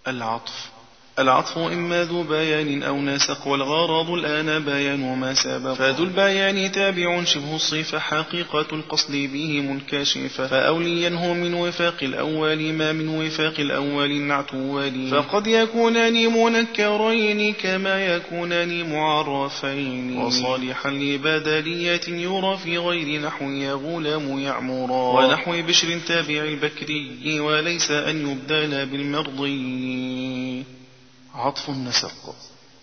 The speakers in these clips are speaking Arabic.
العطف إما ذو بيان أو نسق، والغرض الآن بيان ما سبق. فذو البيان تابع شبه الصفة، حقيقة القصد به منكشفة. فأولينه من وفاق الأول، ما من وفاق الأول النعت ولي. فقد يكونان منكرين كما يكونان معرفين، وصالحا لبدلية يرى في غير نحو يا غلام يعمرا، ونحو بشر تابع البكري، وليس أن يبدل بالمرضي. عطف النسق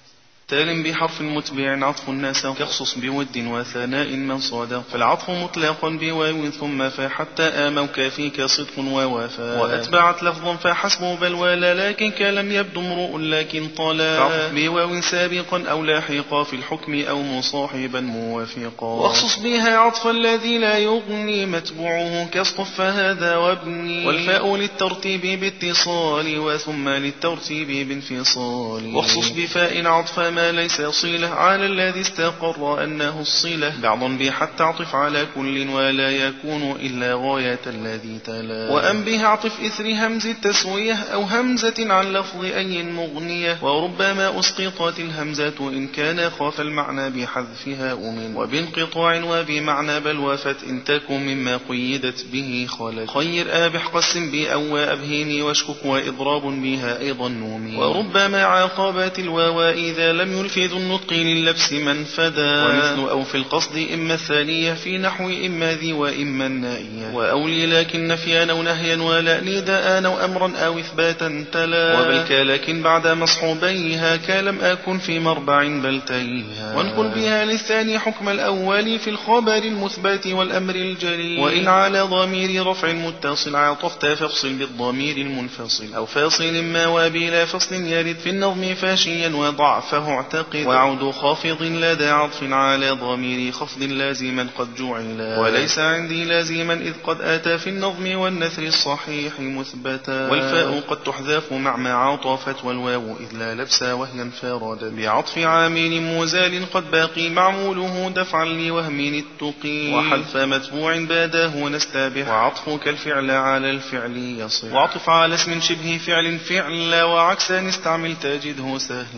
تال بحرف متبع عطف النسق، كخصص بود وثناء من صادق. فالعطف مطلقا بواو ثم فحتى آموا كافيك صدق ووفاء، وأتبعت لفظا فحسب بل ولا، لكن كلم يبدو امرؤ لكن طلا. فاعطف بواو سابقا أو لاحقا في الحكم أو مصاحبا موافقا، واخصص بها عطف الذي لا يغني متبوعه كاصطف هذا وابني. والفاء للترتيب باتصال، وثم للترتيب بانفصال. واخصص بفاء عطف ما ليس صلة على الذي استقر أنه الصلة، بعضا بحتى عطف على كل ولا يكون إلا غاية الذي تلا. وأن به عطف إثر همز التسوية أو همزة عن لفظ أي مغنية، وربما أسقطت الهمزة إن كان خاف المعنى بحذفها أمن، وبانقطاع وبمعنى بل وفت إن تكن مما قيدت به خلت. خير آبح قسم بأو أبهيني واشكك وإضراب بها أيضا نومي. وربما عاقبت الواو إذا لم يلفظ النطق لللبس منفدا، ومثل أو في القصد إما الثانية في نحو إما ذي وإما النائية. وأولي لكن نفيا أو نهيا ولا نداء أو أمرا أو إثباتا تلا. وبل لكن بعد مصحوبيها كلم أكن في مربع بل تيها. وانقل بها للثاني حكم الأول في الخبر المثبت والأمر الجلي. وإن على ضمير رفع متصل عطفت فافصل بالضمير المنفصل، أو فاصل ما وبلا فصل يرد في النظم فاشيا وضعفه اعتقد. وعود خافض لدى عطف على ضمير خفض لازما قد جعلا، وليس عندي لازما إذ قد أتى في النظم والنثر الصحيح مثبتا. والفاء قد تحذف مع ما عطفت، والواو إذ لا لبس وهي انفرد بعطف عامل مزال قد باقي معموله دفعا لوهم التقي. وحذف متبوع باداه نستبح، وعطفك الفعل على الفعل يصح. وعطف على اسم شبه فعل فعلا، وعكسا استعمل تجده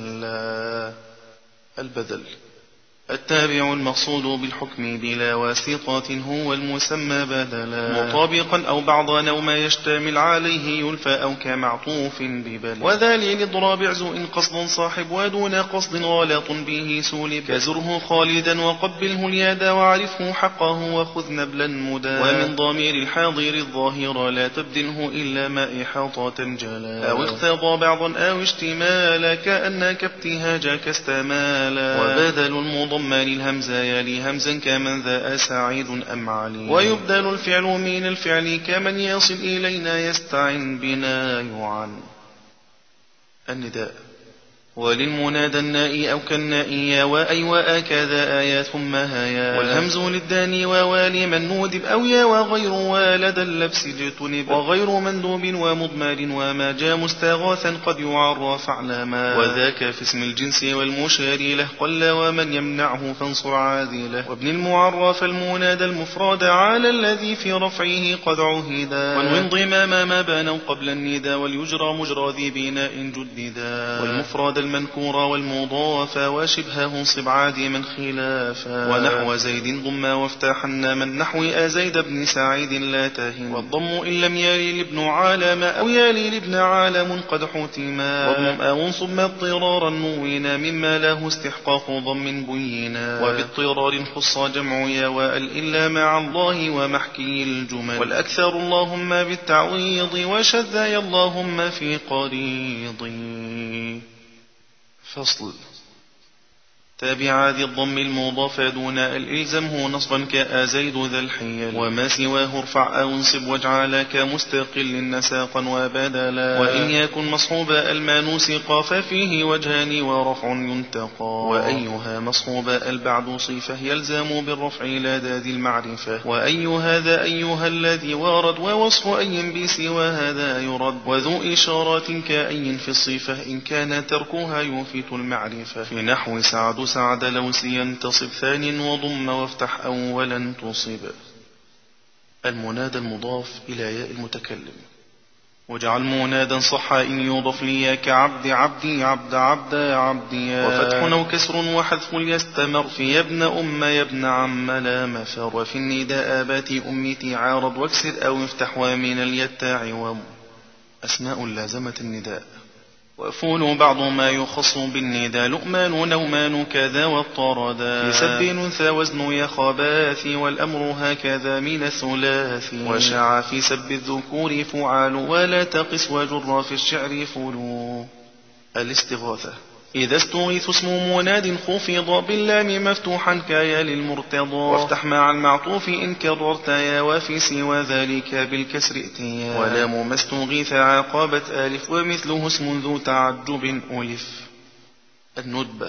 سهلا. البدل التابع المقصود بالحكم بلا واسطة هو المسمى بدلا، مطابقا أو بعضا أو ما يشتمل عليه يلفى أو كمعطوف ببل. وذلك لضراب عزو إن قصد صاحب ودون قصد غلط به سولب، كزره خالدا وقبله اليد وعرفه حقه وخذ نبلا مدا. ومن ضمير الحاضر الظاهر لا تبدله إلا ما إحاطة جلا، أو اقتضى بعضا أو اشتمالا كأنك ابتهاجك استمالا. وبدل المضمر الهمزة يلي همزا كمن ذا سعيد أم علي. ويبدل الفعل من الفعل كمن يصل إلينا يستعن بنا يعن. النداء وللمنادى النائي أو كالنائي وأي وأكذا آيا ثم هيا. والهمز للداني ووالي من نودب أو يا وغير والد اللبس اجتنب، وغير مندوب ومضمر وما جاء مستغاثا قد يعرف علما. وذاك في اسم الجنس والمشار له قل ومن يمنعه فانصر عاذله. وابن المعرف المنادى المفرد على الذي في رفعه قد عهدا. والانضمام ما بانوا قبل النداء واليجرى مجرى ذي بناء جددا. والمفرد المنكور والمضاف وشبهه انصب عادما خلافا. ونحو زيد ضم وافتحن من نحو أزيد بن سعيد لا تهن. والضم إن لم يلي لابن عالم أو يلي لابن عالم قد حتما. واضم أو انصب اضطرارا نوينا مما له استحقاق ضم بينا. وباضطرار خص جمع يا وأل إلا مع الله ومحكي الجمل. والأكثر اللهم بالتعويض وشذ يا اللهم في قريض. فصل تابع ذي الضم المضاف دون الإلزمه نصبا كأزيد ذا الحيل. وما سواه ارفع أو انصب واجعلك مستقل نساقا وبدلا. وإن يكن مصحوب المانوسق ففيه وجهان ورفع ينتقى. وأيها مصحوب البعد صفة يلزم بالرفع لدى ذي المعرفة. وأي هذا أيها الذي وارد ووصف أي بسوى هذا يرد. وذو إشارة كأي في الصفة إن كان تركها يوفت المعرفة. في نحو سعد سعد لوسي ينتصب ثان وضم وافتح أولا تصب. المنادى المضاف إلى ياء المتكلم. واجعل منادا صحا إن يضف لي كعبد عبدي عبد عبدا عبديا. وفتح أو كسر وحذف ليستمر في يا ابن أم يا ابن عم لا مفر. وفي النداء آباتي أمتي عارض واكسر أو افتح ومن اليتاع وم. أسماء لازمة النداء. وفول بعض ما يخص بالنداء لؤمان نومان كذا والطردا. في سب أنثى وزن يخباثي والأمر هكذا من الثلاث. وشاع في سب الذكور فعال ولا تقس وجر في الشعر فلو. الاستغاثة. إذا استغيث اسم مناد خفض باللام مفتوحا كايا للمرتضى. وافتح مع المعطوف إن كررت يا وفي سوى ذلك بالكسر ائتيا. ولام ما استغيث عاقبت آلف ومثله اسم ذو تعجب ألف. الندبة.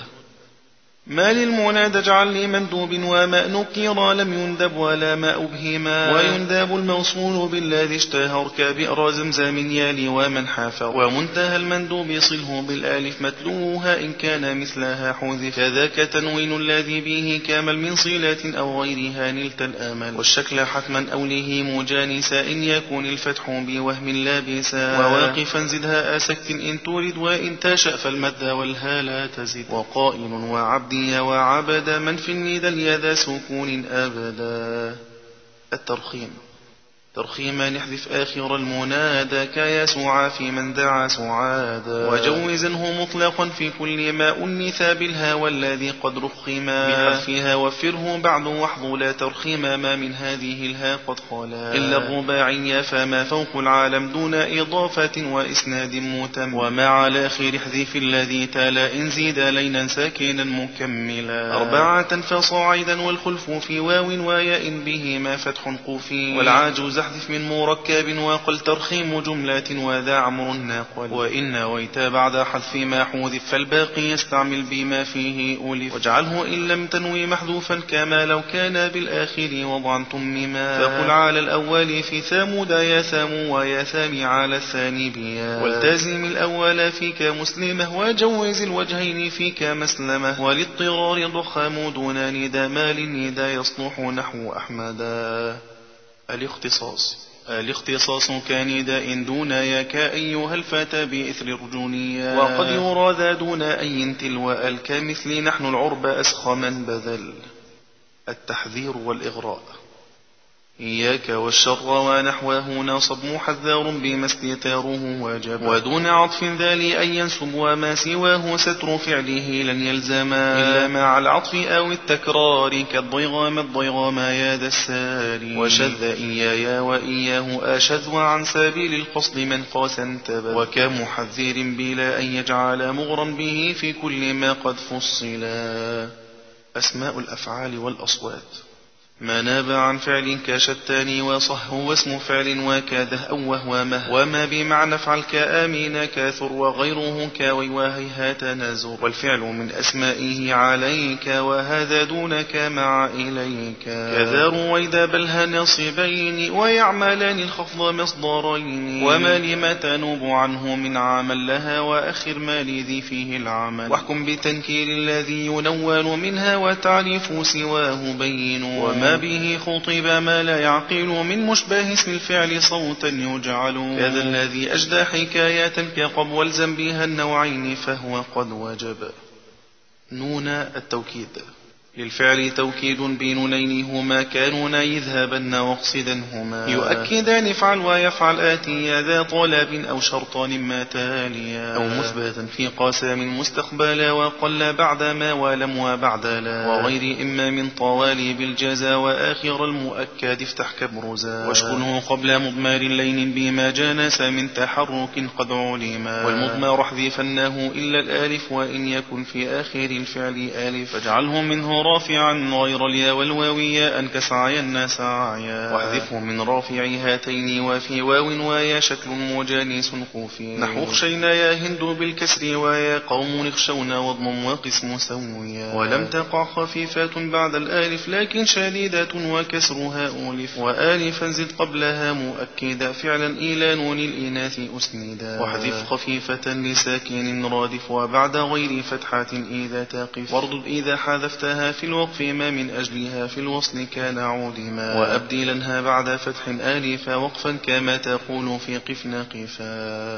ما للمناد اجعل لمندوب وما نكر لم يندب ولا ما أبهما. وينداب الموصول بالذي اشتهر كبئر زمزم يالي ومن حافر. ومنتهى المندوب صله بالآلف متلوها إن كان مثلها حذف. كذاك تنوين الذي به كامل من صلة أو غيرها نلت الآمل. والشكل حتما أوله مجانسا إن يكون الفتح بوهم لابسا. وواقفا زدها أسكت إن تريد وإن تشأ فالمد والها لا تزد. وقائل وعبد وعبد من في الندى اليذا سكون أبدا. الترخيم. ترخيما نحذف آخر المنادى كيسوع في من دعا سعادا. وجوزنه مطلقا في كل ما أنثى بالها والذي قد رخما. بحذفها وفره بعد وحظ لا ترخيما ما من هذه الها قد خلا. إلا الرباعي فما فوق العالم دون إضافة وإسناد متم. وما على آخر احذف الذي تلا إن زيد لينا ساكنا مكملا. 4 فصاعدا والخلف في واو وياء بهما فتح قفي. والعاجز احذف من مركب وقل ترخيم جملات وذا عمر ناقل. وإن نويت بعد حذف ما حذف فالباقي يستعمل بما فيه ألف. واجعله إن لم تنوي محذوفا كما لو كان بالآخر وضعا تمما. فقل على الأول في ثامود يا ثام ويا ثام على الثاني بيا. والتازم الأول فيك مسلمة وجوز الوجهين فيك مسلمة. والاضطرار ضخام دون ندى ما للندى يصلح نحو أحمدا. الاختصاص كنداء دون يا كأيها الفتى بإثر رجونيا. وقد يرى ذا دون أي تلو كمثل نحن العرب أسخما بذل. التحذير والإغراء. إياك والشر ونحوه نصب محذر بما استتاره وجب. ودون عطف ذالي أن ينسب وما سواه ستر فعله لن يلزما. إلا مع العطف أو التكرار كالضيغام الضيغام يا ذا الساري. وشذ إيايا وإياه أشذ وعن سبيل القصد من قاس انتبه. وكمحذر بلا أن يجعل مغرا به في كل ما قد فصلا. أسماء الأفعال والأصوات. ما ناب عن فعل كشتان وصه واسم فعل وكاده أو وهو مه. وما بمعنى فعل كآمين كاثر وغيره كاوي وهيهات نزر. والفعل من أسمائه عليك وهذا دونك مع إليك. كذا رويدا بلها نصبين ويعملان الخفض مصدرين. وما لما تنوب عنه من عمل لها وأخر ما لذي فيه العمل. واحكم بتنكير الذي ينون منها وتعريف سواه بين. وما به خطب ما لا يعقل من مشبه اسم الفعل صوتا يجعل. كذا الذي أجدى حكايات كقب والزم بها النوعين فهو قد وجب. نون التوكيد. للفعل توكيد بنونين هما كانون يذهبن واقصدنهما. يؤكدان افعل ويفعل آتيا ذا طلب أو شرطان ما تاليا. أو مثبتا في قاسم مستقبلا وقل بعد ما ولم وبعد لا. وغير إما من طوالي بالجزا وآخر المؤكد افتح كبرزا. واشغله قبل مضمار لين بما جانس من تحرك قد علما. والمضمار احذفنه إلا الآلف وإن يكن في آخر الفعل آلف. فاجعله منه رافعا غير الياء والواوية أن كسعين سعيا. واحذفه من رافع هاتين وفي واو ويا شكل مجانس خفي. نحو اخشينا يا هند بالكسر ويا قوم اخشون واضم وقسم سويا. ولم تقع خفيفات بعد الآلف لكن شديدة وكسرها أولف. وآلفا زد قبلها مؤكدا فعلا إلى نون الإناث أسندا. واحذف خفيفة لساكن رادف وبعد غير فتحة إذا تقف. واردد إذا حذفتها في الوقف ما من أجلها في الوصل كان عودما وأبدلنها بعد فتح آلفا وقفا كما تقول في قفنا قفا.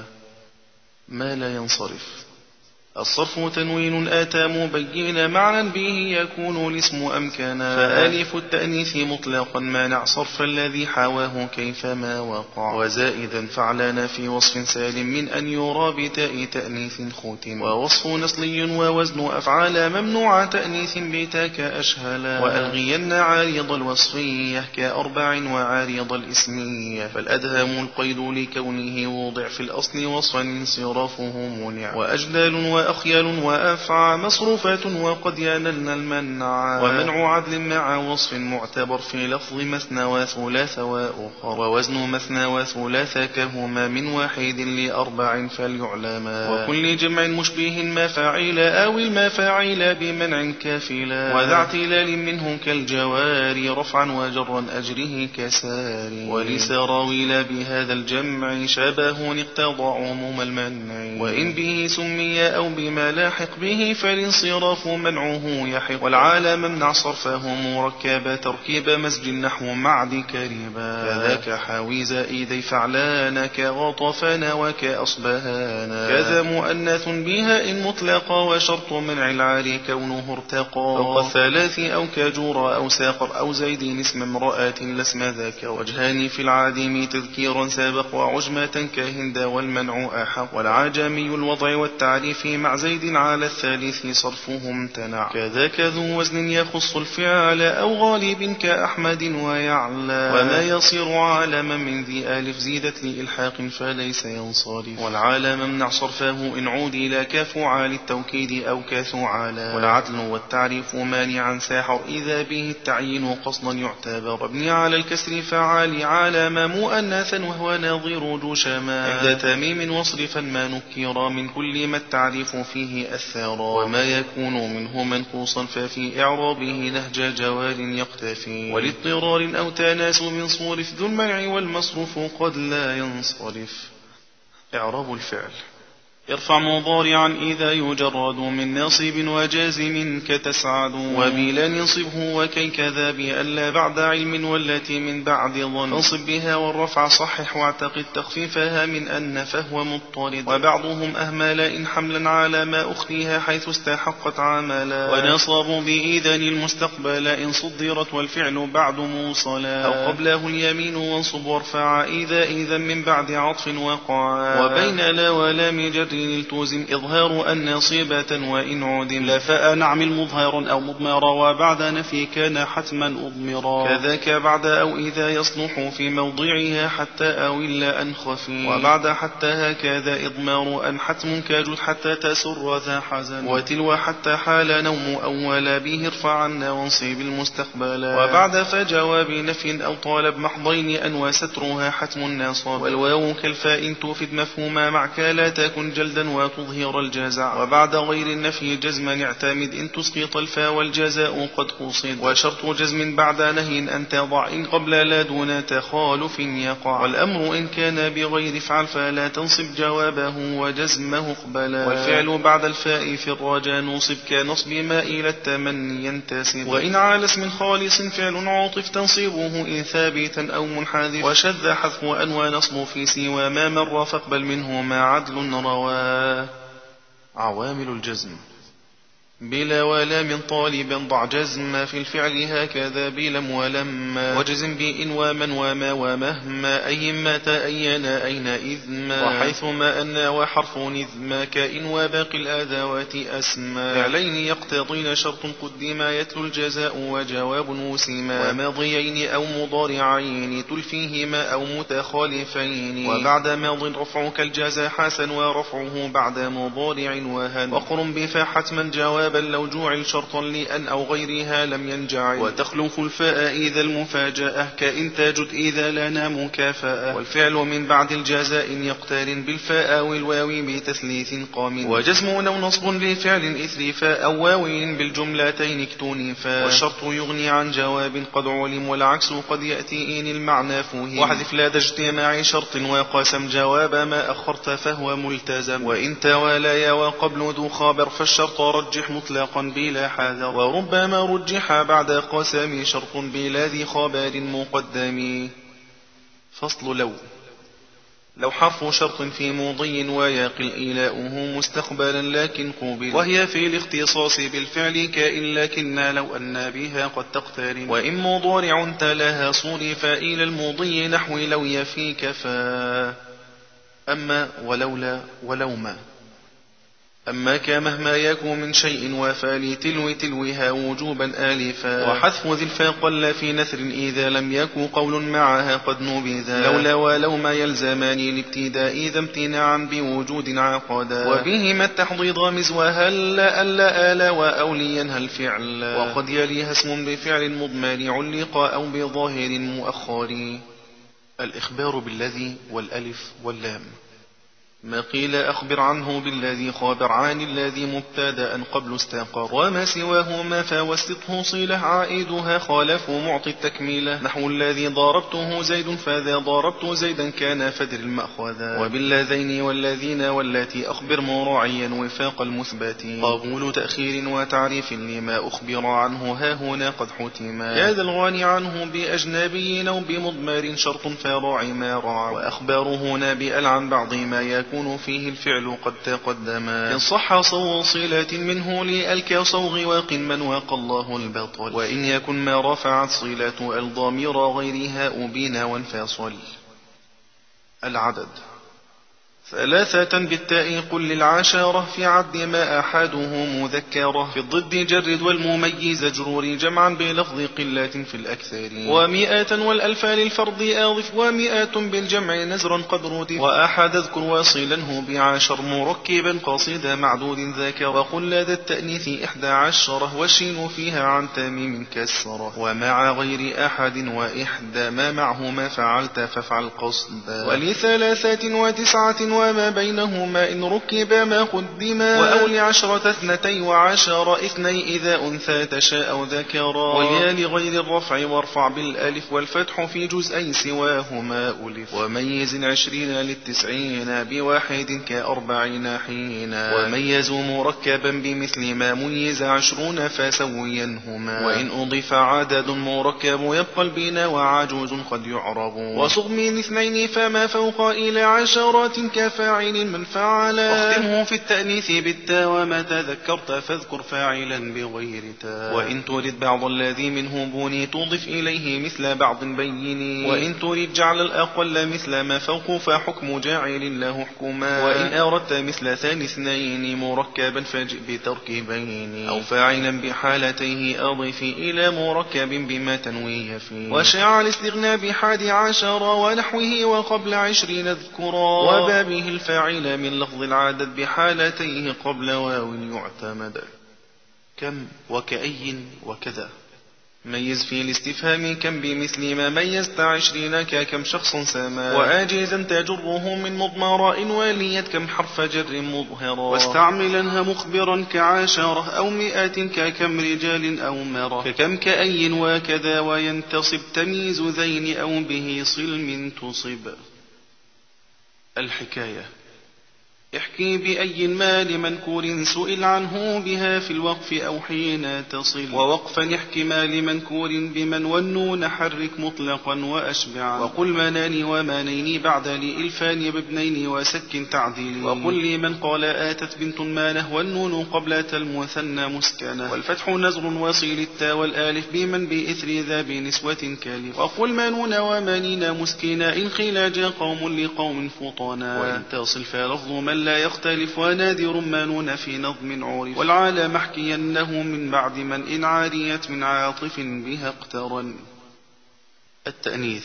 ما لا ينصرف. الصرف تنوين آتى مبين معنى به يكون الاسم أمكنا فآلف التأنيث مطلقا مانع صرف الذي حواه كيفما وقع وزائدا فعلنا في وصف سالم من أن يرى بتاء تأنيث ختم ووصف نصلي ووزن أفعال ممنوع تأنيث بتاك أشهلا وألغين عارض الوصفية كأربع وعارض الاسمية فالأدهم القيد لكونه وضع في الأصل وصفا انصرافه منع وأجلال وأخيال وأفعى مصروفة وقد ينلن المنع ومنع عدل مع وصف معتبر في لفظ مثنى وثلاث وأخر ووزن مثنى وثلاث كهما من واحد لأربع فليعلما وكل جمع مشبه ما فاعل أو المفاعيل بمنع كافلا وذا اعتلال منهم كالجوار رفعا وجرا أجره كساري ولسراويل بهذا الجمع شبه اقتضى عموم المنع وإن به سمي أو بما لاحق به فالانصراف منعه يحق والعالم منع صرفه مركب تركيب مزج نحو معد كريبا كذاك حاوي زائدي فعلان كغطفان وكأصبهان كذا مؤنث بها إن مطلق وشرط منع العاري كونه ارتقى فوق الثلاث أو كجور أو ساقر أو زيد اسم امرأة لاسم ذاك وجهان في العادم تذكيرا سابق وعجمة كهند والمنع أحق والعجمي الوضع والتعريف مع زيد على الثالث صرفه امتنع كذاك ذو وزن يخص الفعل أو غالب كأحمد ويعلى وما يصير عالما من ذي ألف زيدت لإلحاق فليس ينصرف والعالم منع صرفه إن عودل كفعال التوكيد أو كثعالا والعدل والتعريف مانعا ساحر إذا به التعيين قصدا يعتبر ابني على الكسر فعال عالم مؤنثا وهو نظير جشما عند تميم واصرفا ما نكر من كل ما التعريف فيه أثارا وما يكون منه منقوصا ففي إعرابه نهج جوار يقتفي ولاضطرار أو تناسب صورف ذو المنع والمصروف قد لا ينصرف. إعراب الفعل ارفع مضارعا إذا يجرد من ناصب وجازم كتسعد وبلا ينصبه وكي كذا بألا بعد علم والتي من بعد ظن فانصب بها والرفع صحح واعتقد تخفيفها من أن فهو مضطرد وبعضهم أهمل إن حملا على ما أخفيها حيث استحقت عملا ونصبوا بإذن المستقبل إن صدرت والفعل بعد موصلا أو قبله اليمين وانصب وارفع إذا من بعد عطف وقع وبين لا ولا مجر التوزم إظهار النصيبة وإن عدم لفاء نعمل مظهر أو مضمر وبعد نفي كان حتما أضمرا كذاك بعد أو إذا يصلح في موضعها حتى أو إلا أن خفي وبعد حتى هكذا إضمار أن حتم كاجد حتى تسر ذا حزن وتلو حتى حال نوم أول به ارفع عنا وانصب المستقبل وبعد فجواب نفي أو طالب محضين أن وسترها حتم الناصب والواو كالفاء تفيد مفهوما معك لا تكن جلدا وتظهر الجزع وبعد غير النفي جزما اعتمد إن تسقط الفاء والجزاء قد قصد وشرط جزم بعد نهي أن تضع إن قبل لا دون تخالف يقع والأمر إن كان بغير فعل فلا تنصب جوابه وجزمه اقبلا والفعل بعد الفاء في الرجاء نصب كنصب ما إلى التمني ينتسب وإن على اسم خالص فعل عاطف تنصبه إن ثابتا أو منحذف وشذ حذف أن ونصب في سوى ما مر فاقبل منه ما عدل رواه. عوامل الجزم بلا ولا من طالبا ضع جزم في الفعل هكذا بلم ولما وجزم بإن ومن وما ومهما أي ما تأين أين إذما وحيث ما أن وحرف نذما كإن وباقي الأدوات أسما فعلين يقتضين شرط قدما يتلو الجزاء وجواب وسما وماضيين أو مضارعين تلفيهما أو متخالفين وبعد ماض رفعك الجزاء حسن ورفعه بعد مضارع وهن وقرن بفا حتما جواب بل لو جوعل شرطا لأن أو غيرها لم ينجعل وتخلف الفاء إذا المفاجأة كإن تجد إذا لنا مكافأة والفعل من بعد الجزاء يقترن بالفاء والواو بتثليث قام وجزم أو نصب لفعل إثر فاء أو واو بالجملتين اكتنفا والشرط يغني عن جواب قد علم والعكس قد يأتي إن المعنى فهم واحذف لدى اجتماع شرط وقسم جواب ما أخرت فهو ملتزم وإن تواليا وقبل ذو خابر فالشرط رجح مطلقا بلا حذر، وربما رجح بعد قسم شرط بلا ذي خبر مقدم. فصل لو حرف شرط في مضي ويقل إيلاؤه مستقبلا لكن قوبل، وهي في الاختصاص بالفعل كائن لكن لو أن بها قد تقترن، وإن مضارع تلاها صرف إلى المضي نحو لو يفي كفا. أما ولولا ولوما. أما كمهما يكون من شيء وفى لتلو تلوها وجوبا آلفا، وحذف ذي الفا قل في نثر إذا لم يكن قول معها قد نبذا، لولا ولوما يلزمان الابتداء إذا امتناعا بوجود عقدا، وبهما التحضيض مز وهل ألا آلا وأوليا هل فعل، وقد يليها اسم بفعل مضمر علق أو بظاهر مؤخر. الإخبار بالذي والألف واللام. ما قيل أخبر عنه بالذي خابر عن الذي مبتدأ قبل استقر، وما سواهما فوسطه صلة عائدها خالف معطي التكميلة، نحو الذي ضربته زيد فذا ضربت زيدا كان فدر المأخذا، وبالذين والذين والتي أخبر مراعيا وفاق المثبت، قبول تأخير وتعريف لما أخبر عنه ها هنا قد حتما، كذا الغني عنه بأجنبي أو بمضمر شرط فراعي ما راع، وأخباره هنا بأل عن بعض ما يكون فيه الفعل قد تقدما، إن صح صو صلة منه لألك صوغ وقما وقى الله البطل، وإن يكن ما رفعت صلة الضمير غيرها أبين وانفصل. العدد 3 بالتاء قل للعشرة في عد ما أحده مذكرة، في الضد جرد والمميز جرور جمعا بلفظ قلة في الأكثر، 100 والألف للفرض أضف 100 بالجمع نزرا قد ردف، وأحد اذكر واصلا بعشر مركبا قصيدا معدود ذاكر، وقل لدى التأنيث 11 والشين فيها عن تميم كسرة، ومع غير أحد وإحدى ما معهما فعلت فافعل قصدا، ولثلاثة وتسعة وما بينهما إن ركب ما قدما، وأول 10 12 اثني إذا أنثى تشاء أو ذكرا، واليا لغير الرفع وارفع بالألف والفتح في جزئي سواهما ألف، وميز 20 للتسعين بواحد ك40 حينا، وميزوا مركبا بمثل ما ميز 20 فسوينهما، وإن أضيف عدد مركب يبقى البنا وعجوز قد يعرب، وصغ من 2 فما فوق إلى 10 كفاعل من فعلا، واختمه في التأنيث بالتاء وما تذكرت فاذكر فاعلا بغير تاء، وإن تريد بعض الذي منه بني تضف إليه مثل بعض بيني، وإن تريد جعل الأقل مثل ما فوق فحكم جاعل له حكما، وإن أردت مثل ثاني 2 مركبا فاجئ بتركيبين، أو فاعلا بحالتيه أضف إلى مركب بما تنوي فيه، وشاع الاستغناء ب11 ونحوه وقبل 20 اذكرا، وبابه الفاعل من لفظ العدد بحالتيه قبل واو يعتمد، كم وكأي وكذا. ميز في الاستفهام كم بمثل ما ميزت 20 ككم شخص سما، وآجزا تجره من مضمر وليت كم حرف جر مظهرا، واستعملنها مخبرا ك10 أو 100 ككم رجال أو مرة، ككم كأي وكذا، وينتصب تمييز ذين أو به صلم تصب. الحكاية احكي بأي ما لمنكور سئل عنه بها في الوقف أو حين تصل، ووقفا احكي ما لمنكور بمن والنون حرك مطلقا وأشبعا، وقل منان ومانين بعد لإلفان بابنين وسك تعديل، وقل لمن قال آتت بنت مانه والنون قبل المثنى مسكنة، والفتح نزر وصيل التا والآلف بمن بإثر ذا بنسوة كالف، وقل منون ومانين مسكنا إن خلاج قوم لقوم فطنا، وإن تصل فلفظ من لا يختلف ونادر مانون في نظم عورف، والعالم احكينه من بعد من إن عاريت من عاطف بها اقترن. التأنيث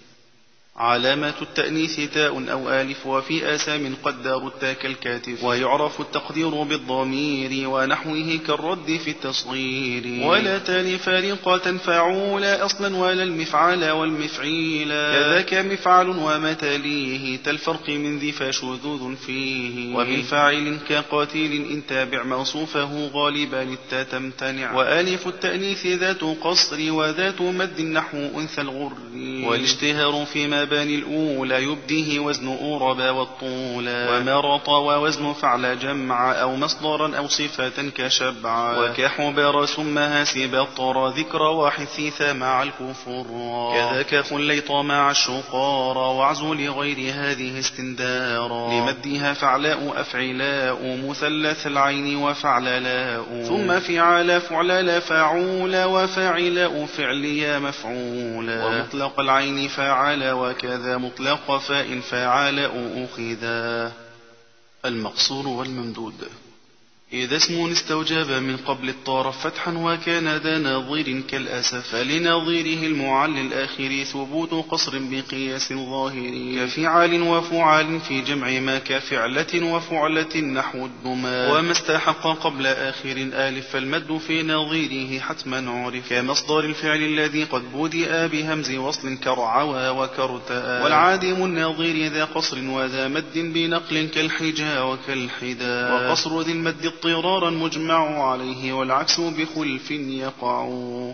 علامة التأنيث تاء أو آلف، وفي آسام قدر التاء كالكاتف، ويعرف التقدير بالضمير ونحوه كالرد في التصغير، ولا تالي فارقة فعولا أصلا ولا المفعال والمفعيلا، كذاك مفعل ومتاليه تالفرق من ذي فشذوذ فيه، وبالفاعل كقاتيل إن تابع موصوفه غالبا التا تمتنع، وآلف التأنيث ذات قصر وذات مد نحو أنثى الغر، والاشتهار فيما المباني الأولى يبديه وزن أوربا والطولا ومرط ووزن فعل جمع أو مصدرا أو صفة كشبع وكحبر سمها سبطر ذكر وحثيث مع الكفر كذاك خليط مع الشقار وعزل غير هذه استندارا لمدها فعلاء أفعلاء مثلث العين وفعللاء ثم فعال فعلل فعول وفاعلاء فعليا مفعولا ومطلق العين فعل وكذا مطلق فاء فعلاء أخذا. المقصور والممدود. إذا اسم استوجب من قبل الطرف فتحا وكان ذا نظير كالأسف فلنظيره المعل الآخر ثبوت قصر بقياس ظاهر كفعال وفعال في جمع ما كفعلة وفعلة نحو الدما وما استحق قبل آخر آلف فالمد في نظيره حتما عرف كمصدر الفعل الذي قد بدأ بهمز وصل كرعوى وكرتاء والعادم النظير ذا قصر وذا مد بنقل كالحجا وكالحدا وقصر ذي المد اضطرارا مجمع عليه والعكس بخلف يقع.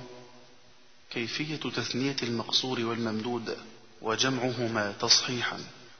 كيفية تثنية المقصور والممدود وجمعهما تصحيحا.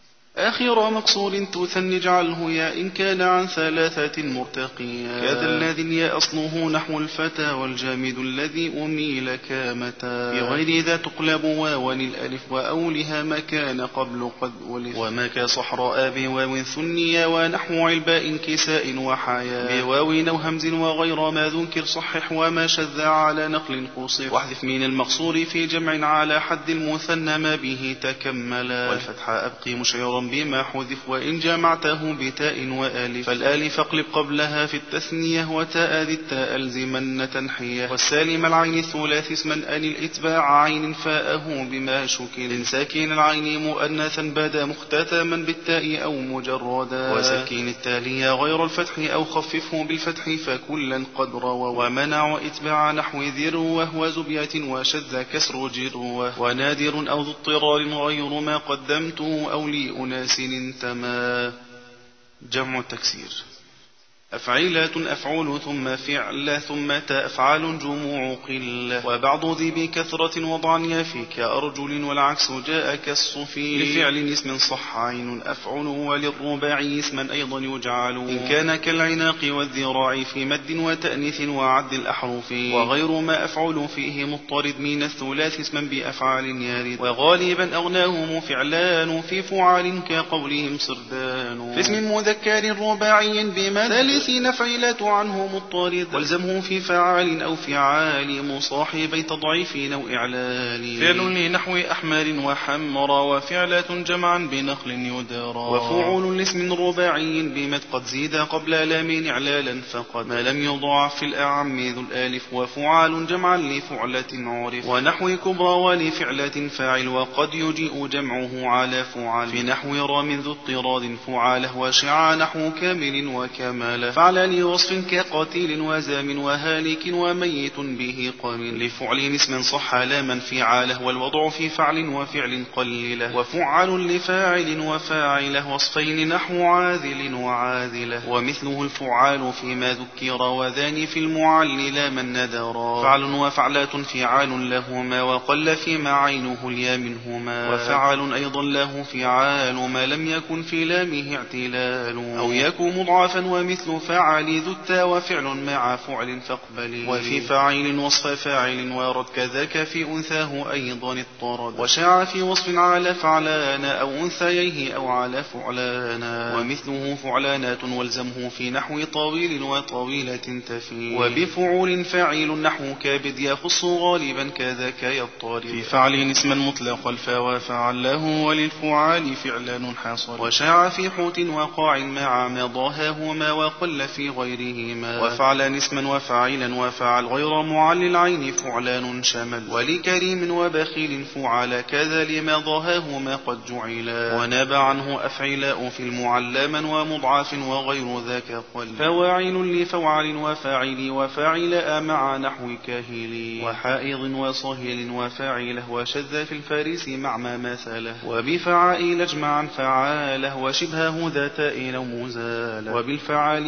آخر مقصور تثني اجعله يا إن كان عن ثلاثة مرتقيا كذا الذي يا أصله نحو الفتى والجامد الذي أميل كامتا بغير ذا تقلب واو الألف وأولها ما كان قبل قد ألف وما كصحراء بواو ثنيا ونحو علباء كساء وحيا بواو أو همز وغير ما ذكر صحح وما شذ على نقل قصر واحذف من المقصور في جمع على حد المثنى ما به تكملا والفتح أبقي مشعرا بما حذف وإن جمعته بتاء وآلف فالآلف اقلب قبلها في التثنية وتاء ذي التاء ألزمن تنحية والسالم العين الثلاث اسما أن الإتباع عين فاءه بما شكل إن ساكن العين مؤنثا بدا مختتما بالتاء أو مجردا وسكين التالي غير الفتح أو خففه بالفتح فكلا قد روى ومنع إتباع نحو ذروة وزبية وشذ كسر جروة ونادر أو ذو اضطرار غير ما قدمته أو لي ناس انتما. جمع التكسير. أفعيلات أفعول ثم فعل ثم تأفعال جموع قلة وبعض ذي بكثرة وضعا يفيك أرجل والعكس جاء كالصفي لفعل اسم صح عين أفعل وللرباعي اسما أيضا يجعل إن كان كالعناق والذراع في مد وتأنيث وعد الأحرف وغير ما أفعل فيه مضطرد من الثلاث اسما بأفعال يارد وغالبا أغناهم فعلان في فعال كقولهم صردان في اسم مذكر رباعي بمثل نفعلات عنه مضطرد والزمه في فعال أو فعال مصاحبي تضعيف أو إعلال فعل لنحو أحمر وحمر وفعلات جمعا بنقل يدارى وفعول لاسم رباعي بمد قد زيد قبل لام إعلالا فقد ما لم يضاعف في الأعم ذو الآلف وفعال جمعا لفعلة عرف ونحو كبرى ولفعلة فاعل وقد يجيء جمعه على فعل في نحو رام ذو اضطراد فعاله وشع نحو كامل وكمال فعل لوصف كقتيل وزام وهالك وميت به قميل لفعل اسم صح لا من فعاله والوضع في فعل وفعل قلله وفعل لفاعل وفاعله وصفين نحو عاذل وعاذله ومثله الفعال فيما ذكر وذان في المعل لا من ندرا فعل وفعلات فعال لهما وقل فيما عينه اليا منهما وفعل أيضا له فعال ما لم يكن في لامه اعتلال أو يكون مضعفا ومثل فاعل ذو التا وفعل مع فعل فاقبلي وفي فاعل وصف فاعل ورد كذاك في أنثاه أيضا اضطرد وشاع في وصف على فعلان أو أنثيه أو على فعلانا ومثله فعلانات والزمه في نحو طويل وطويلة تفي وبفعول فاعل نحو كابد يخص غالبا كذاك يضطرد في فعل اسما مطلق الفا وفعل له وللفعال فعلان حاصل وشاع في حوت وقاع مع ما ضاهاهما وقل في غيرهما وفعلان اسما وفاعلا وفعل غير معل العين فعلان شمل ولكريم وبخيل فعل كذا لما ضاهاهما قد جعلا وناب عنه أفعلاء في المعلما ومضعف وغير ذاك قل فواعل لفوعل وفاعل وفاعل مع نحو كاهل وحائض وصهيل وفاعله وشذ في الفارس مع ما مثله وبفعائل اجمعا فعاله وشبهه ذات إلى مزاله وبالفعال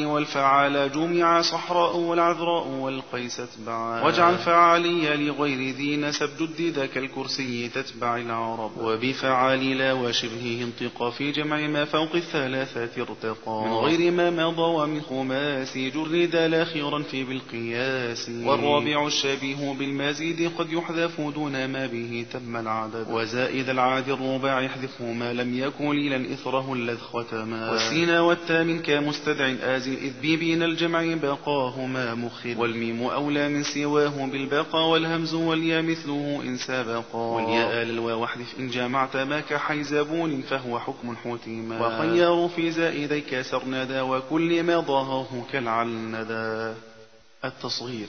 الفعالين والفعال جمع صحراء والعذراء والقيس تبعا واجعل فعالي لغير ذي نسب جدد كالكرسي تتبع العرب وبفعال لا وشبهه انطقا في جمع ما فوق الثلاثة ارتقا من غير ما مضى ومن خماس جرد الأخيرا في بالقياس والرابع الشبيه بالمزيد قد يحذف دون ما به تم العدد وزائد العاد الرباع يحذفه ما لم يكن ليلا إثره الذ ختما والسين والتام كمستدع آزل إذ بين الجمع بقاهما مخد والميم أولى من سواه بالبقى والهمز واليا مثله إن سبقا والياء للواو واحذف إن جمعت ما كحيزبون فهو حكم حتيما وخيار في زائدي كسر ندى وكل ما ضاهه كالعل ندى التصغير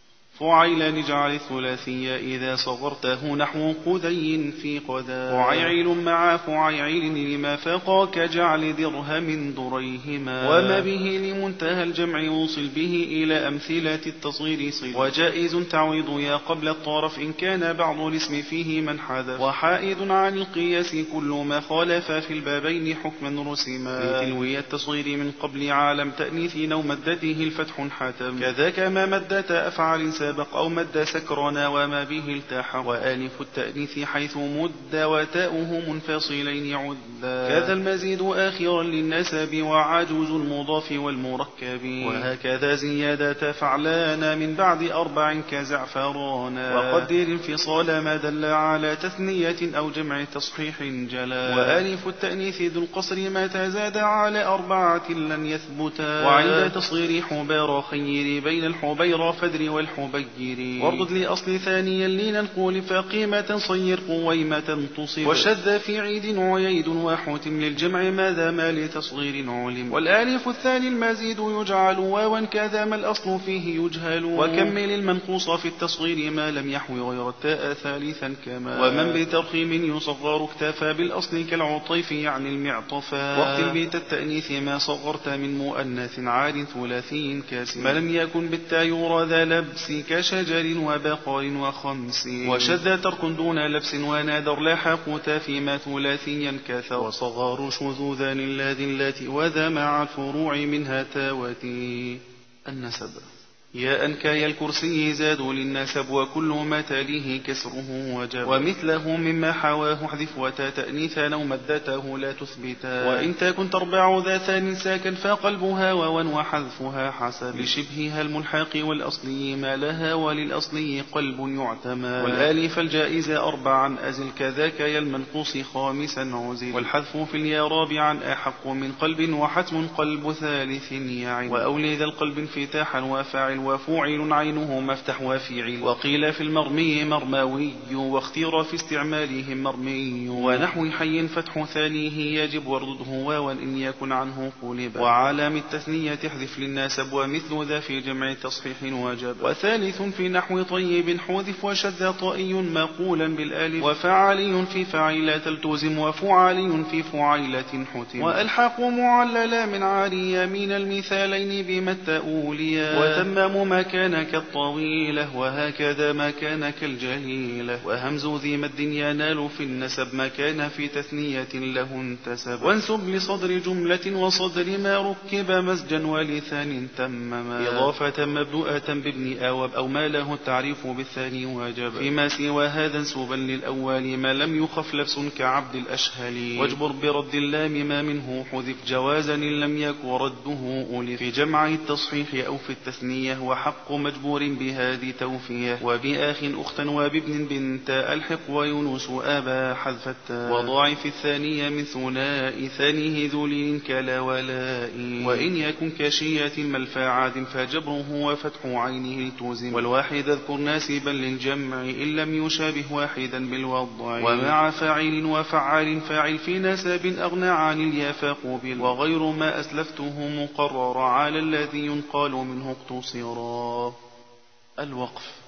فعيل نجعل الثلاثية إذا صغرته نحو قدي في قدا فعيعيل مع فعيعيل لما فقا كجعل درهم دريهما وما به لمنتهى الجمع وصل به إلى أمثلة التصغير صل وجائز تعويض يا قبل الطرف إن كان بعض الاسم فيه من حذف وحائد عن القياس كل ما خالف في البابين حكما رسما لتلوية التصغير من قبل عالم تأنيث أو مدته الفتح حتم كذاك ما مدة أفعال سابق أو مد سكرنا وما به التحق وآلف التأنيث حيث مد وتاؤه منفصلين عدا كذا المزيد آخرا للنسب وعجوز المضاف والمركب وهكذا زيادة فعلان من بعد 4 كزعفرانا وقدر انفصال ما دل على تثنية أو جمع تصحيح جلا وآلف التأنيث ذو القصر ما تزاد على 4 لن يثبتا وعند تصغير حبير خير بين الحبير فدر والحبير واردد لأصل ثانيا لننقل فقيمة صير قويمة تصب وشذ في عيد عييد وحتم للجمع ماذا ما لتصغير علم والآلف الثاني المزيد يجعل واوا كذا ما الأصل فيه يجهل وكمل المنقوص في التصغير ما لم يحوي غير التاء ثالثا كما ومن بترخيم يصغر اكتفى بالأصل كالعطيف يعني المعطفا واختم بيت التأنيث ما صغرت من مؤنث عاد ثلاثي كاسم ما لم يكن بالتاء يرى ذا لبس كشجر وبقر وخمس وشذ ترك دون لبس ونادر لاحقت فيما ثلاثيا كثر وصغار شذوذا الذي اللاتي وذا مع الفروع منها تاوتي النسب يا أنكاي الكرسي زادوا للنسب وكل ما تليه كسره وجب ومثله مما حواه احذف وتا تأنيثا أو مدته لا تثبتا وإن تكن تربع ذا ثاني ساكن فقلبها واوا وحذفها حسب لشبهها الملحق والأصلي ما لها وللأصلي قلب يعتمى والآلف الجائزة 4 أزل كذاك يا المنقوص 5 عزل والحذف في اليا رابعا أحق من قلب وحتم قلب ثالث يعن وأولي ذا القلب انفتاحا وفاعل وفوعل عينه مفتح وفيعل وقيل في المرمي مرموي واختير في استعماله مرمي ونحو حي فتح ثانيه يجب وردده واوا إن يكن عنه قلب وعلام التثنية تحذف للناسب ومثل ذا في جمع تصحيح وجب وثالث في نحو طيب حذف وشذ طائي مقولا بالآلف وفعالي في فعيلة تلتزم وفعالي في فعيلة حتم وألحق معللا من عارية من المثالين بما التأوليا وتمام ما كان كالطويلة وهكذا ما كان كالجليلة وهمز ذي مد ينال في النسب ما كان في تثنية له انتسب وانسب لصدر جملة وصدر ما ركب مزجا ولثان تمما إضافة مبدوءة بابن آوب أو ما له التعريف بالثاني وجب فيما سوى هذا انسبا للأول ما لم يخف لبس كعبد الأشهل واجبر برد اللام ما منه حذف جوازا إن لم يك رده ألف في جمع التصحيح أو في التثنية وحق مجبور بهذه توفية وبأخ أختا وبابن بنت ألحق ويونس أبا حذف التاء وضاعف الثانية من ثناء ثانيه ذليل كلا ولاء وإن يكن كشية ملفاعات فجبره وفتح عينه التوزم والواحد اذكر ناسبا للجمع إن لم يشابه واحدا بالوضع ومع فاعل وفعال فاعل في نسب أغنى عن اليا فقبل وغير ما أسلفته مقرر على الذي ينقال منه اقتصرا. الوقف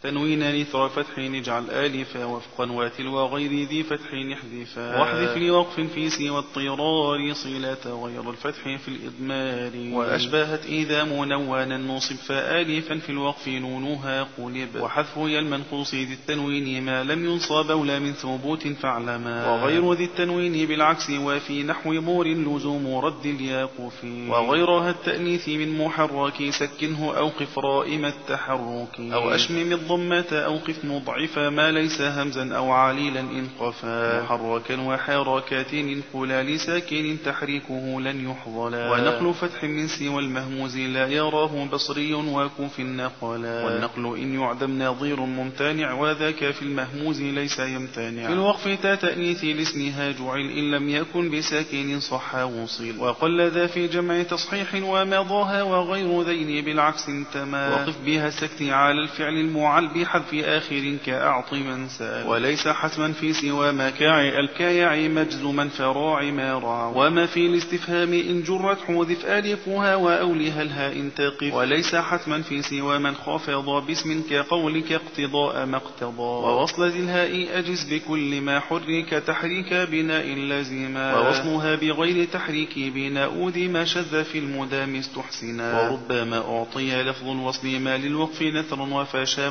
تنوينا إثر فتح اجعل آلفا وفقا وتلو غير ذي فتح احذفا واحذف لوقف في سوى الطرار صلة غير الفتح في الإضمار وأشبهت إذا منونا نصب فآلفا في الوقف نونها قلب وحذف المنقوص ذي التنوين ما لم ينصب أولى من ثبوت فاعلما وغير ذي التنوين بالعكس وفي نحو مور لزوم رد الياقف وغيرها التأنيث من محرك سكنه أوقف رائم التحرك أو أشمم الضمة أوقف مضعف ما ليس همزا أو عليلا إن قفا محركا وحركات انقلا لساكن تحريكه لن يحظلا ونقل فتح من سوى المهموز لا يراه بصري وكوف نقلا والنقل إن يعدم نظير ممتنع وذاك في المهموز ليس يمتنع في الوقف تأنيث لاسمها جعل إن لم يكن بساكن صح وصل وقل ذا في جمع تصحيح ومضاها وغير ذين بالعكس انتما وقف بها السكت على الفعل المعل بحذف آخر كأعط من سأل وليس حتما في سوى ما كاع الكايع مجزما فراع ما رع وما في الاستفهام إن جرت حذف آلفها وأولها الهاء تقف وليس حتما في سوى من خافض باسم كقولك اقتضاء ما اقتضى ووصل ذي الهاء أجز بكل ما حرك تحريك بناء لازما ووصلها بغير تحريك بناء ذي ما شذ في المدام استحسنا وربما أعطي لفظ الوصل ما للوقف نثر وفاشا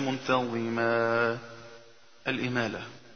منتظما الإمالة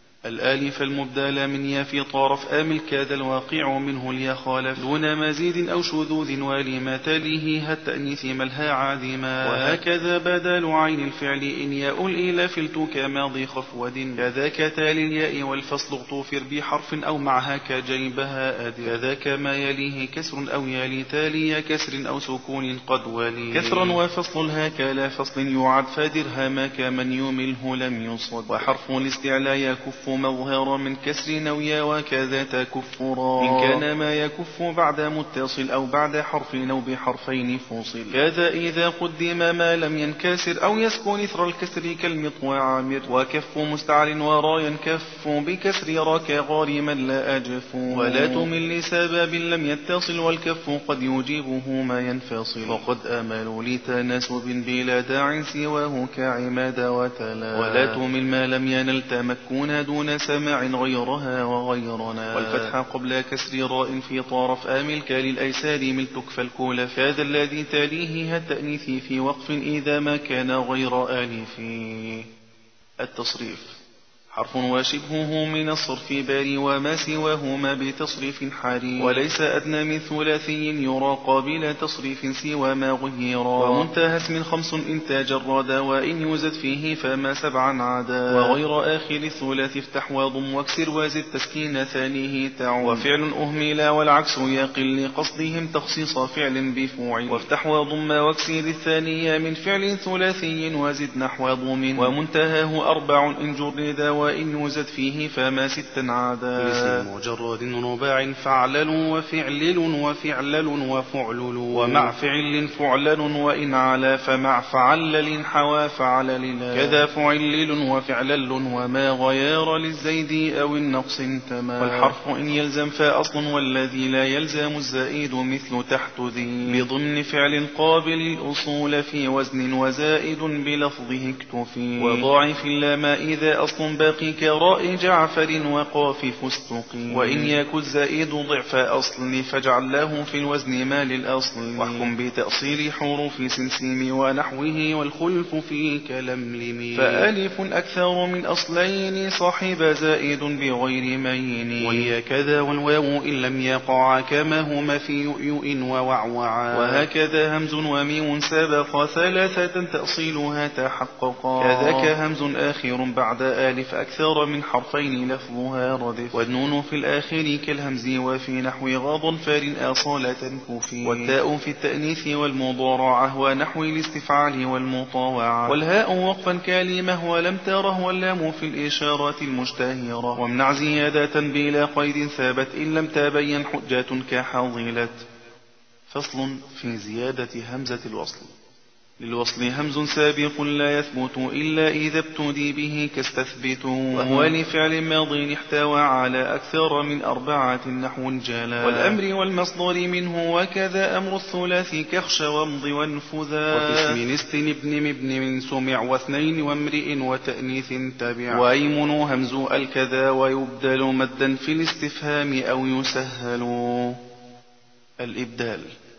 الآلف المبدلة من يا في طرف آمل كاد الواقع منه اليا خالف دون مزيد أو شذوذ ولما تليه التأنيث ملها عادما وهكذا بدل عين الفعل إن ياء الإلى فلتك ماضي خفود كذاك تالي الياء والفصل اغتفر بحرف أو معها كجيبها أدر كذاك ما يليه كسر أو يلي تالي كسر أو سكون قد ولي كسرا وفصل الهاك لا فصل يعد فدرها كمن يمله لم يصد وحرف الاستعلاء يكف مظهر من كسر نويا وكذا تكفرا إن كان ما يكف بعد متصل أو بعد حرف أو بحرفين فصل كذا إذا قدم ما لم ينكسر أو يسكن إثر الكسر كالمطوى عامر وكف مستعل ورا ينكف بكسر راك غارما لا أجف ولا تمل لسبب لم يتصل والكف قد يجيبه ما ينفصل وقد أملوا لتناسب بلا داع سواه كعماد وتلا ولا تمل ما لم ينل تمكن دون سماع غيرها وغيرنا والفتح قبل كسر راء في طرف آمل كالأيسار ملتك فالكولف هذا الذي تليه التأنيث في وقف إذا ما كان غير آلف التصريف حرف وشبهه من الصرف باري وما سواهما بتصريف حري وليس أدنى من ثلاثي يرى قابل تصريف سوى ما غيرا ومنتهى اسم 5 إن تجرد وإن يزد فيه فما 7 عدا وغير آخر الثلاث افتح وضم واكسر وزد تسكين ثانيه تعود وفعل أهمل والعكس يقل لقصدهم تخصيص فعل بفعل وافتح وضم واكسر الثانية من فعل ثلاثي وزد نحو ضم ومنتهاه 4 إن جرد وإن يزد فيه فما 6 عادا لاسم مجرد رباع فعلل وفعلل وفعلل وفعلل ومع فعل فعلل وإن علا فمع فعلل حوا فعلل كذا فعلل وفعلل وما غيار للزيد أو النقص تما والحرف إن يلزم فأصل والذي لا يلزم الزائد مثل تحت ذي بضمن فعل قابل الأصول في وزن وزائد بلفظه اكتفي وضاعف لما إذا أصل باقي كراء جعفر وقاف فستقي وإن يكن زائد ضعف أصل فاجعل له في الوزن ما للأصل واحكم بتأصيل حروف سنسيم ونحوه والخلف في كلملم فألف أكثر من أصلين صاحب زائد بغير مين وهي كذا والواو إن لم يقع كما هما في يؤيؤ ووعوعا وهكذا همز وميم سبق 3 تأصيلها تحققا كذاك همز آخر بعد آلف أكثر من حرفين لفظها ردف والنون في الآخر كالهمز وفي نحو غاض فار أصالة كفي والتاء في التأنيث والمضارعة ونحو الاستفعال والمطاوعة والهاء وقفا كلمة ولم تره واللام في الإشارة المشتهرة وامنع زيادة بلا قيد ثابت إن لم تبين حجة كحاضلة فصل في زيادة همزة الوصل للوصل همز سابق لا يثبت إلا إذا ابتدي به كاستثبت، وهو لفعل ماض احتوى على أكثر من 4 نحو جلا، والأمر والمصدر منه وكذا أمر الثلاث كخش وامض وانفذا، وفي اسم نست ابن من سمع واثنين وامرئ وتأنيث تبع، وأيمن همز الكذا ويبدل مدا في الاستفهام أو يسهل. الإبدال.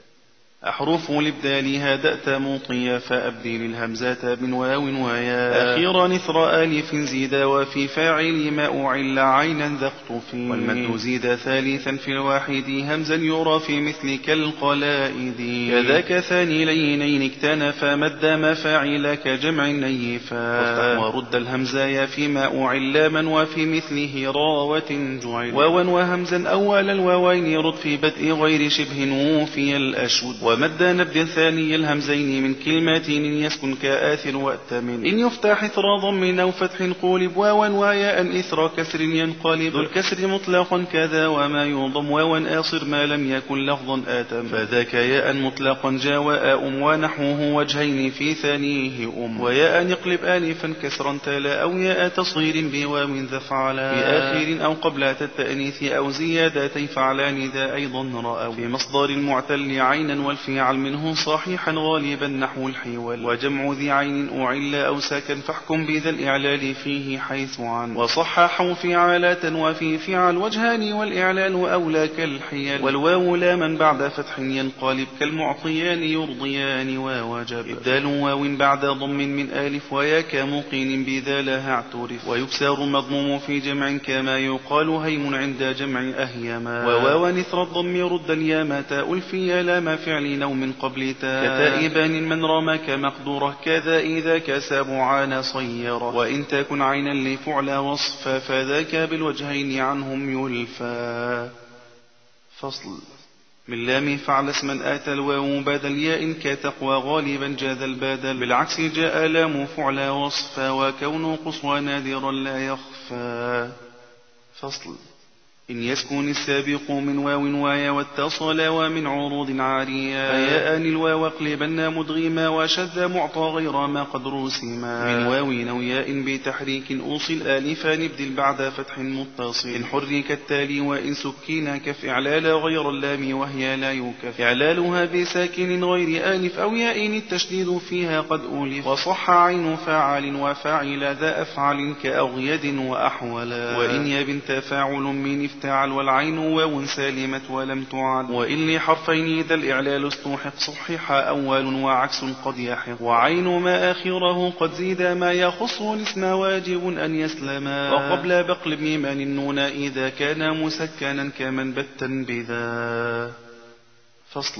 أحرف الإبدال هدأت مطيا فأبدل الهمزات من واو ويا، أخيرا إثر آلف زيد وفي فاعل ما أعل عينا ذا اقتفي، والمد زيد ثالثا في الواحد همزا يرى في مثل كالقلائد، كذاك ثاني لينين اكتنفا مد مفاعل كجمع نيفا، وافتح ورد الهمزايا فيما أعل من وفي مثله راوة جعل، واوا وهمزا أول الواوين رد في بدء غير شبه وفي الأشد، ومد نبذ ثاني الهمزين من كلمة يسكن كآثر وأتمن، إن يفتح إثر ضم أو فتح قولب واوا وياء إثر كسر ينقلب، ذو الكسر مطلقا كذا وما يضم واوا آصر ما لم يكن لفظا آتم، فذاك ياء مطلقا جاء ونحوه وجهين في ثانيه وياء اقلب آلفا كسرا تلا، أو ياء تصغير بواو ذا فعلا في آخر أو قبل التأنيث أو زيادتي فعلان ذا أيضا رأوا، في مصدر المعتل عينا والفعل منه صحيحا غالبا نحو الحول، وجمع ذي عين أعل أو ساكن فاحكم بذا الإعلال فيه حيث عن، وصححوا فعالات وفي فعل وجهان والإعلال أولى كالحيل، والواو لا من بعد فتح ينقلب كالمعطيان يرضيان ووجب، إبدال واو بعد ضم من آلف ويا كمقين بذا لها اعترف، ويكسر مضموم في جمع كما يقال هيم عند جمع أهيما، وواو نثر الضم رد اليامة ألفي لام فعل نوم قبل تاء، كتائبان من رمك مقدورة كذا إذا كسبعان صيرة، وإن تكن عينا لفعل وصف فذاك بالوجهين عنهم يلفى. فصل. من لام فعل اسما آتى الواو بدل ياء كتقوى غالبا جاذ البدل، بالعكس جاء لام فعل وصفا وكون قصوى نادرا لا يخفى. فصل. إن يسكن السابق من واو ويا واتصل ومن عروض عارية، فياء الواو اقلبن مدغما وشذ معطى غير ما قد رسما، من واو أو ياء بتحريك أوصل آلفان ابدل بعد فتح متصل، إن حرك التالي وإن سكينا كفعلال غير اللام وهي لا يكف، إعلالها بساكن غير آلف أو ياء التشديد فيها قد أولف، وصح عين فاعل وفاعل ذا أفعل كأغيد وأحولا، وإن يب تفاعل من افتعل والعين واو سالمت ولم تعل، وإن لحرفين ذا الإعلال استوحق صحح أول وعكس قد يحق، وعين ما آخره قد زيد ما يخص الاسم واجب أن يسلما، وقبل بقل ميمان النون إذا كان مسكنا كمن بتا بذا. فصل.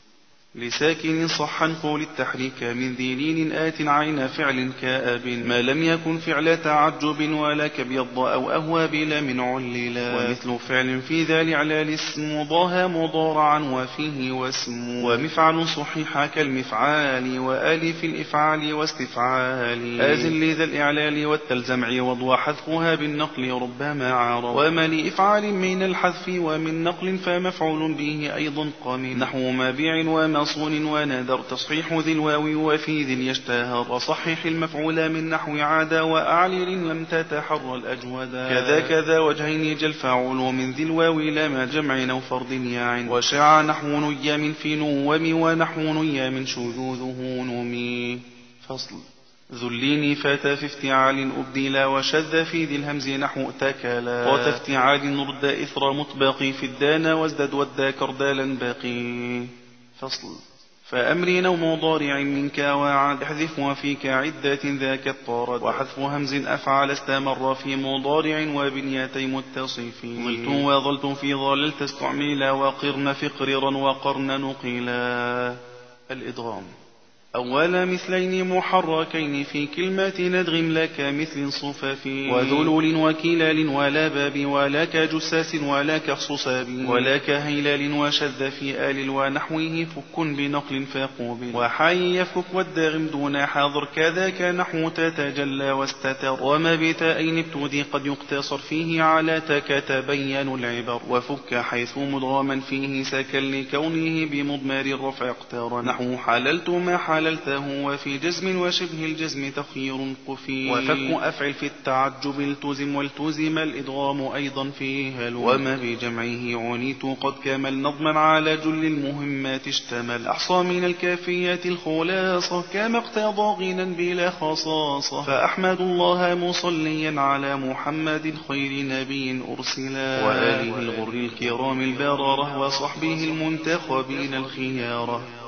لساكن صحا قول التحريك من ذي لين آت عين فعل كآب، ما لم يكن فعل تعجب ولا كبيض أو أهوى بلا من عللا، ومثل فعل في ذا الإعلال اسم ضاها مضارعا وفيه واسم، ومفعل صحيح كالمفعال وآلف الإفعال واستفعال، آزل لذا الإعلال والتلزم عوض وحذفها بالنقل ربما عارض، وما لإفعال من الحذف ومن نقل فمفعول به أيضا قمن، نحو مبيع وما صون ونذر تصحيح ذي الواو وفي ذي يشتهر، وصحح المفعول من نحو عاد وأعلل لم تتحر الأجودا، كذا وجهين جل فاعل من ذي الواو لما جمع أو فرد ياع، وشاع نحو نيام في نوم ونحو نيام شذوذه نمي. فصل. ذلين فات في افتعال أبدلا وشذ في ذي الهمز نحو تكلا، قات افتعال رد إثر مطبقي في الدان وازدد ودا كردالا باقي. فصل. فأمر أو مضارع منك وعد احذف وفيك عدة ذاك الطارد، وحذف همز أفعل استمر في مضارع وبنيتي متصفين، ظلت وظلت في ظللت استعملا وقرن فقررا وقرن نقلا. الإدغام. أول مثلين محركين في كلمة ندغم لك مثل صفف وذلول وكلال ولا باب ولا كجساس ولا كخصصاب ولا كهلال وشذ في آل ونحوه فك بنقل فقوبل، وحي يفك والداغم دون حاضر كذاك نحو تتجلى واستتر، وما بتاءين ابتدي قد يقتصر فيه على تك تبين العبر، وفك حيث مدغما فيه سكن لكونه بمضمر الرفع اقترن، نحو حللت ما حللت عللته وفي جزم وشبه الجزم تخيير قفي وفك أفعل في التعجب التزم والتزم الإدغام أيضا فيه وما بجمعه عنيت قد كمل نظما على جل المهمات اشتمل أحصى من الكافيات الخلاصة كما اقتضى غنى بلا خصاصة فأحمد الله مصليا على محمد خير نبي أرسلا وآله الغر الكرام البررة وصحبه المنتخبين الخيارة.